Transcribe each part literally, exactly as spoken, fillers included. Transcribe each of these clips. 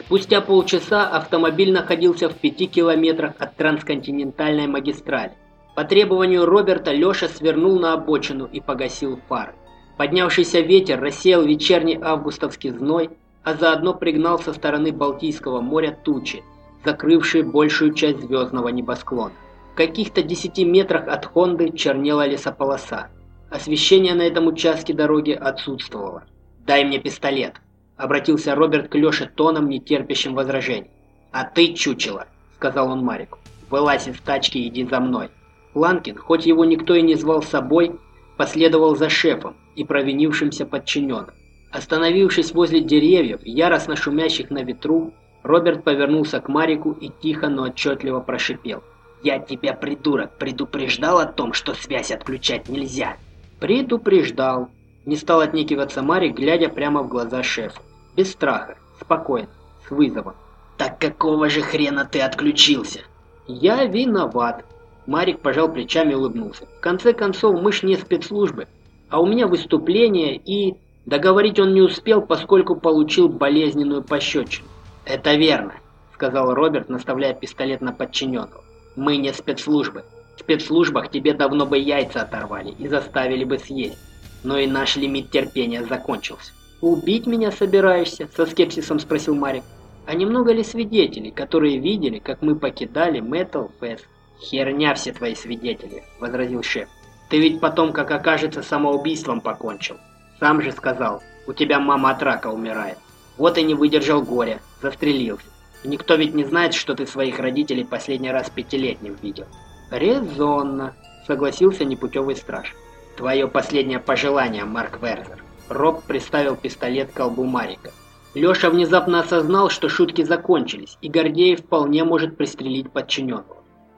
Спустя полчаса автомобиль находился в пяти километрах от трансконтинентальной магистрали. По требованию Роберта Леша свернул на обочину и погасил фары. Поднявшийся ветер рассеял вечерний августовский зной, а заодно пригнал со стороны Балтийского моря тучи, закрывшие большую часть звездного небосклона. В каких-то десяти метрах от Хонды чернела лесополоса. Освещение на этом участке дороги отсутствовало. «Дай мне пистолет», — обратился Роберт к Леше тоном, не терпящим возражений. «А ты, чучело», — сказал он Марику, — «вылазь из тачки и иди за мной». Планкин, хоть его никто и не звал с собой, последовал за шефом и провинившимся подчиненным. Остановившись возле деревьев, яростно шумящих на ветру, Роберт повернулся к Марику и тихо, но отчетливо прошипел: «Я тебя, придурок, предупреждал о том, что связь отключать нельзя». «Предупреждал», — не стал отнекиваться Марик, глядя прямо в глаза шефу. Без страха, спокойно, с вызовом. «Так какого же хрена ты отключился?» «Я виноват». Марик пожал плечами и улыбнулся. «В конце концов, мы ж не спецслужбы, а у меня выступление, и...» Договорить он не успел, поскольку получил болезненную пощечину. «Это верно», — сказал Роберт, наставляя пистолет на подчиненного. «Мы не спецслужбы. В спецслужбах тебе давно бы яйца оторвали и заставили бы съесть. Но и наш лимит терпения закончился». «Убить меня собираешься?» — со скепсисом спросил Марик. «А немного ли свидетелей, которые видели, как мы покидали Metal Fest?» «Херня все твои свидетели», — возразил шеф. «Ты ведь потом, как окажется, самоубийством покончил. Сам же сказал, у тебя мама от рака умирает. Вот и не выдержал горя, застрелился. И никто ведь не знает, что ты своих родителей последний раз пятилетним видел». «Резонно», — согласился непутевый страж. «Твое последнее пожелание, Марк Верзер». Роб приставил пистолет к колбу Марика. Леша внезапно осознал, что шутки закончились, и Гордеев вполне может пристрелить подчиненного.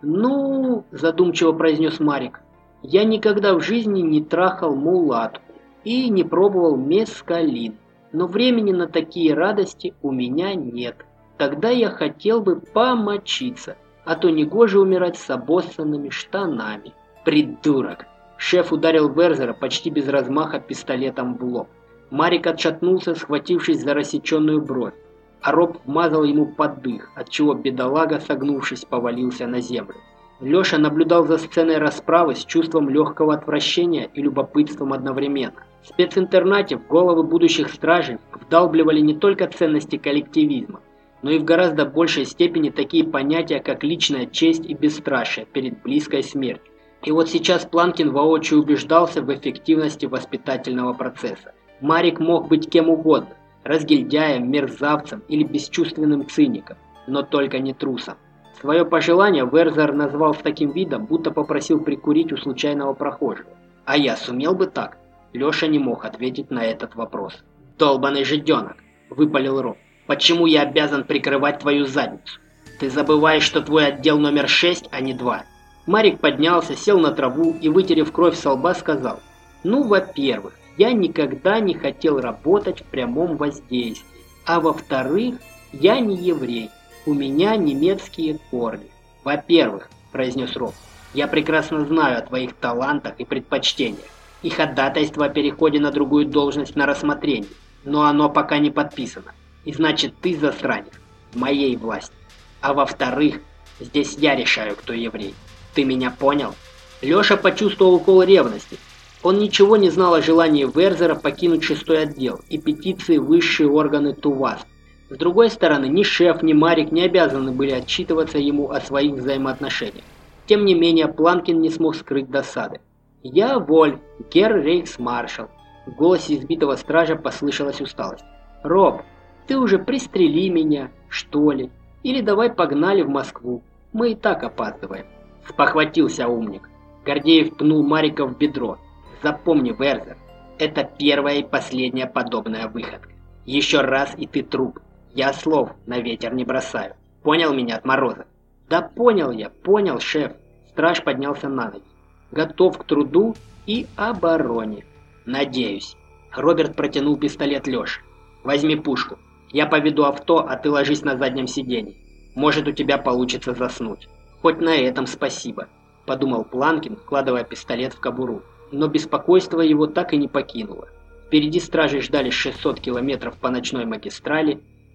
«Ну, — задумчиво произнес Марик, — я никогда в жизни не трахал мулатку и не пробовал мескалин, но времени на такие радости у меня нет. Тогда я хотел бы помочиться, а то негоже умирать с обоссанными штанами». «Придурок!» Шеф ударил Верзера почти без размаха пистолетом в лоб. Марик отшатнулся, схватившись за рассеченную бровь, а Роб вмазал ему под дых, отчего бедолага, согнувшись, повалился на землю. Леша наблюдал за сценой расправы с чувством легкого отвращения и любопытством одновременно. В специнтернате в головы будущих стражей вдалбливали не только ценности коллективизма, но и в гораздо большей степени такие понятия, как личная честь и бесстрашие перед близкой смертью. И вот сейчас Планкин воочию убеждался в эффективности воспитательного процесса. Марик мог быть кем угодно – разгильдяем, мерзавцем или бесчувственным циником, но только не трусом. Свое пожелание Верзер назвал с таким видом, будто попросил прикурить у случайного прохожего. «А я сумел бы так?» Леша не мог ответить на этот вопрос. «Долбаный жиденок!» – выпалил Роб. «Почему я обязан прикрывать твою задницу? Ты забываешь, что твой отдел номер шесть, а не два?» Марик поднялся, сел на траву и, вытерев кровь со лба, сказал: «Ну, во-первых, я никогда не хотел работать в прямом воздействии, а во-вторых, я не еврей, у меня немецкие корни». «Во-первых, — произнес Роб, — я прекрасно знаю о твоих талантах и предпочтениях, и ходатайство о переходе на другую должность на рассмотрение, но оно пока не подписано, и значит ты засранец, в моей власти. А во-вторых, здесь я решаю, кто еврей. Ты меня понял?» Леша почувствовал укол ревности. Он ничего не знал о желании Верзера покинуть шестой отдел и петиции высшие органы ТУВАС. С другой стороны, ни шеф, ни Марик не обязаны были отчитываться ему о своих взаимоотношениях. Тем не менее, Планкин не смог скрыть досады. «Я воль, герр рейхсмаршал». В голосе избитого стража послышалась усталость. «Роб, ты уже пристрели меня, что ли? Или давай погнали в Москву, мы и так опаздываем». Спохватился умник. Гордеев пнул Марика в бедро. «Запомни, Верзер, это первая и последняя подобная выходка. Еще раз, и ты труп. Я слов на ветер не бросаю. Понял меня, отморозок?» «Да понял я, понял, шеф». Страж поднялся на ноги. «Готов к труду и обороне». «Надеюсь». Роберт протянул пистолет Леше. «Возьми пушку. Я поведу авто, а ты ложись на заднем сиденье. Может, у тебя получится заснуть». «Хоть на этом спасибо», — подумал Планкин, вкладывая пистолет в кобуру. Но беспокойство его так и не покинуло. Впереди стражи ждали шестьсот километров по ночной магистрали,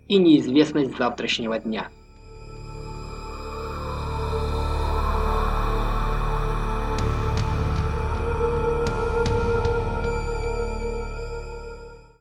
и неизвестность завтрашнего дня.